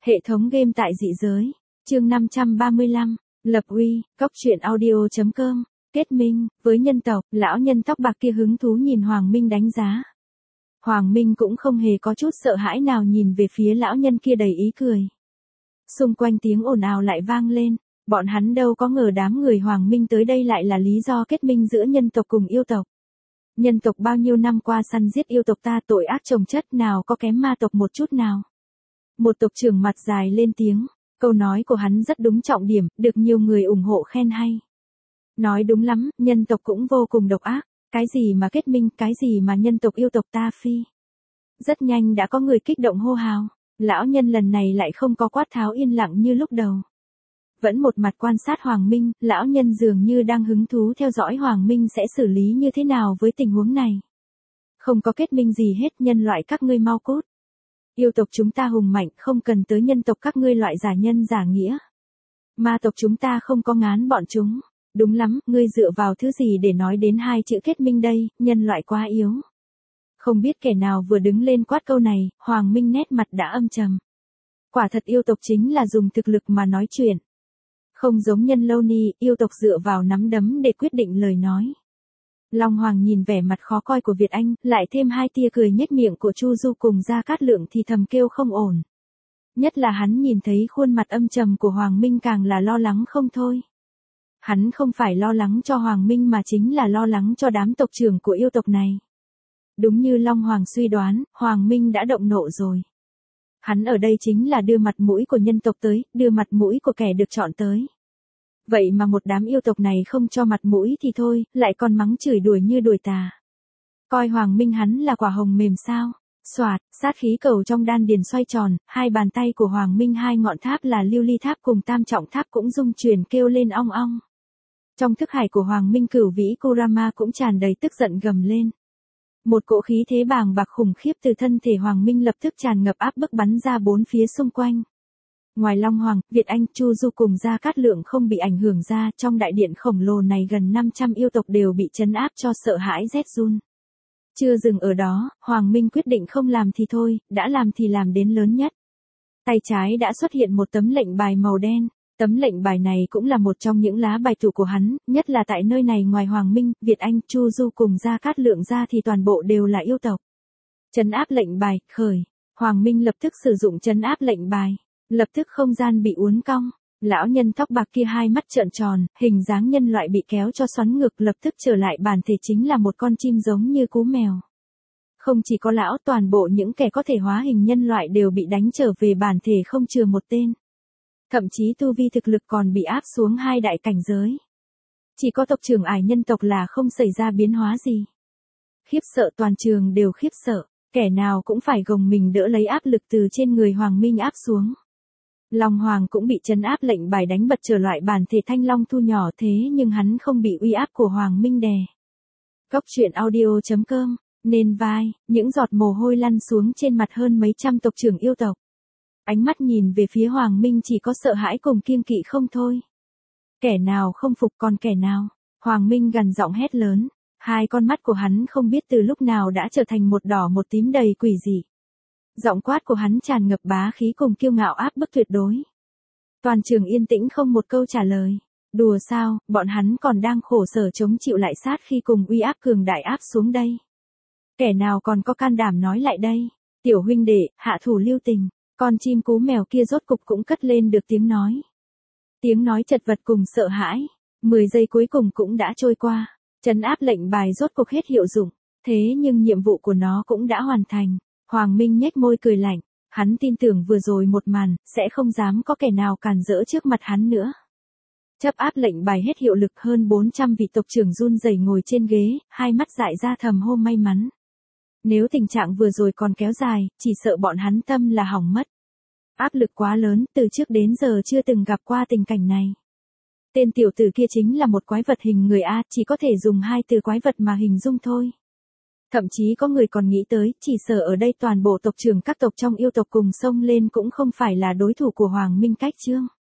Hệ thống game tại dị giới. Chương 535. Lập uy, cóc truyện audio.com. Kết minh, với nhân tộc, lão nhân tóc bạc kia hứng thú nhìn Hoàng Minh đánh giá. Hoàng Minh cũng không hề có chút sợ hãi nào nhìn về phía lão nhân kia đầy ý cười. Xung quanh tiếng ồn ào lại vang lên, bọn hắn đâu có ngờ đám người Hoàng Minh tới đây lại là lý do kết minh giữa nhân tộc cùng yêu tộc. Nhân tộc bao nhiêu năm qua săn giết yêu tộc ta tội ác chồng chất nào có kém ma tộc một chút nào. Một tộc trưởng mặt dài lên tiếng, câu nói của hắn rất đúng trọng điểm, được nhiều người ủng hộ khen hay. Nói đúng lắm, nhân tộc cũng vô cùng độc ác, cái gì mà kết minh, cái gì mà nhân tộc yêu tộc ta phi. Rất nhanh đã có người kích động hô hào, lão nhân lần này lại không có quát tháo yên lặng như lúc đầu. Vẫn một mặt quan sát Hoàng Minh, lão nhân dường như đang hứng thú theo dõi Hoàng Minh sẽ xử lý như thế nào với tình huống này. Không có kết minh gì hết, nhân loại các ngươi mau cút. Yêu tộc chúng ta hùng mạnh, không cần tới nhân tộc các ngươi loại giả nhân giả nghĩa. Ma tộc chúng ta không có ngán bọn chúng. Đúng lắm, ngươi dựa vào thứ gì để nói đến hai chữ kết minh đây, nhân loại quá yếu. Không biết kẻ nào vừa đứng lên quát câu này, Hoàng Minh nét mặt đã âm trầm. Quả thật yêu tộc chính là dùng thực lực mà nói chuyện. Không giống nhân lâu ni, yêu tộc dựa vào nắm đấm để quyết định lời nói. Long Hoàng nhìn vẻ mặt khó coi của Việt Anh, lại thêm hai tia cười nhếch miệng của Chu Du cùng Gia Cát Lượng thì thầm kêu không ổn. Nhất là hắn nhìn thấy khuôn mặt âm trầm của Hoàng Minh càng là lo lắng không thôi. Hắn không phải lo lắng cho Hoàng Minh mà chính là lo lắng cho đám tộc trưởng của yêu tộc này. Đúng như Long Hoàng suy đoán, Hoàng Minh đã động nộ rồi. Hắn ở đây chính là đưa mặt mũi của nhân tộc tới, đưa mặt mũi của kẻ được chọn tới. Vậy mà một đám yêu tộc này không cho mặt mũi thì thôi, lại còn mắng chửi đuổi như đuổi tà. Coi Hoàng Minh hắn là quả hồng mềm sao. Soạt, sát khí cầu trong đan điền xoay tròn, hai bàn tay của Hoàng Minh hai ngọn tháp là lưu ly tháp cùng tam trọng tháp cũng rung chuyển kêu lên ong ong. Trong thức hải của Hoàng Minh cửu vĩ Kurama cũng tràn đầy tức giận gầm lên. Một cỗ khí thế bàng bạc khủng khiếp từ thân thể Hoàng Minh lập tức tràn ngập áp bức bắn ra bốn phía xung quanh. Ngoài Long Hoàng, Việt Anh, Chu Du cùng Gia Cát Lượng không bị ảnh hưởng ra, trong đại điện khổng lồ này gần 500 yêu tộc đều bị trấn áp cho sợ hãi rét run. Chưa dừng ở đó, Hoàng Minh quyết định không làm thì thôi, đã làm thì làm đến lớn nhất. Tay trái đã xuất hiện một tấm lệnh bài màu đen. Tấm lệnh bài này cũng là một trong những lá bài tủ của hắn, nhất là tại nơi này ngoài Hoàng Minh, Việt Anh, Chu Du cùng Gia Cát Lượng ra thì toàn bộ đều là yêu tộc. Trấn áp lệnh bài, khởi. Hoàng Minh lập tức sử dụng trấn áp lệnh bài. Lập tức không gian bị uốn cong. Lão nhân tóc bạc kia hai mắt trợn tròn, hình dáng nhân loại bị kéo cho xoắn ngược lập tức trở lại bản thể chính là một con chim giống như cú mèo. Không chỉ có lão, toàn bộ những kẻ có thể hóa hình nhân loại đều bị đánh trở về bản thể không chừa một tên. Thậm chí tu vi thực lực còn bị áp xuống hai đại cảnh giới. Chỉ có tộc trưởng ải nhân tộc là không xảy ra biến hóa gì. Khiếp sợ toàn trường đều khiếp sợ, kẻ nào cũng phải gồng mình đỡ lấy áp lực từ trên người Hoàng Minh áp xuống. Long Hoàng cũng bị trấn áp lệnh bài đánh bật trở lại bản thể thanh long thu nhỏ thế nhưng hắn không bị uy áp của Hoàng Minh đè. Cóc truyện audio.com, nên vai, những giọt mồ hôi lăn xuống trên mặt hơn mấy trăm tộc trưởng yêu tộc. Ánh mắt nhìn về phía Hoàng Minh chỉ có sợ hãi cùng kiêng kỵ không thôi. Kẻ nào không phục còn kẻ nào. Hoàng Minh gằn giọng hét lớn. Hai con mắt của hắn không biết từ lúc nào đã trở thành một đỏ một tím đầy quỷ dị. Giọng quát của hắn tràn ngập bá khí cùng kiêu ngạo áp bức tuyệt đối. Toàn trường yên tĩnh không một câu trả lời. Đùa sao, bọn hắn còn đang khổ sở chống chịu lại sát khi cùng uy áp cường đại áp xuống đây. Kẻ nào còn có can đảm nói lại đây. Tiểu huynh đệ, hạ thủ lưu tình. Con chim cú mèo kia rốt cục cũng cất lên được tiếng nói. Tiếng nói chật vật cùng sợ hãi. 10 giây cuối cùng cũng đã trôi qua. Trấn áp lệnh bài rốt cục hết hiệu dụng. Thế nhưng nhiệm vụ của nó cũng đã hoàn thành. Hoàng Minh nhếch môi cười lạnh. Hắn tin tưởng vừa rồi một màn, sẽ không dám có kẻ nào cản rỡ trước mặt hắn nữa. Chấp áp lệnh bài hết hiệu lực hơn 400 vị tộc trưởng run rẩy ngồi trên ghế, hai mắt dại ra thầm hô may mắn. Nếu tình trạng vừa rồi còn kéo dài, chỉ sợ bọn hắn tâm là hỏng mất. Áp lực quá lớn, từ trước đến giờ chưa từng gặp qua tình cảnh này. Tên tiểu tử kia chính là một quái vật hình người A, chỉ có thể dùng hai từ quái vật mà hình dung thôi. Thậm chí có người còn nghĩ tới, chỉ sợ ở đây toàn bộ tộc trưởng các tộc trong yêu tộc cùng xông lên cũng không phải là đối thủ của Hoàng Minh cách chương.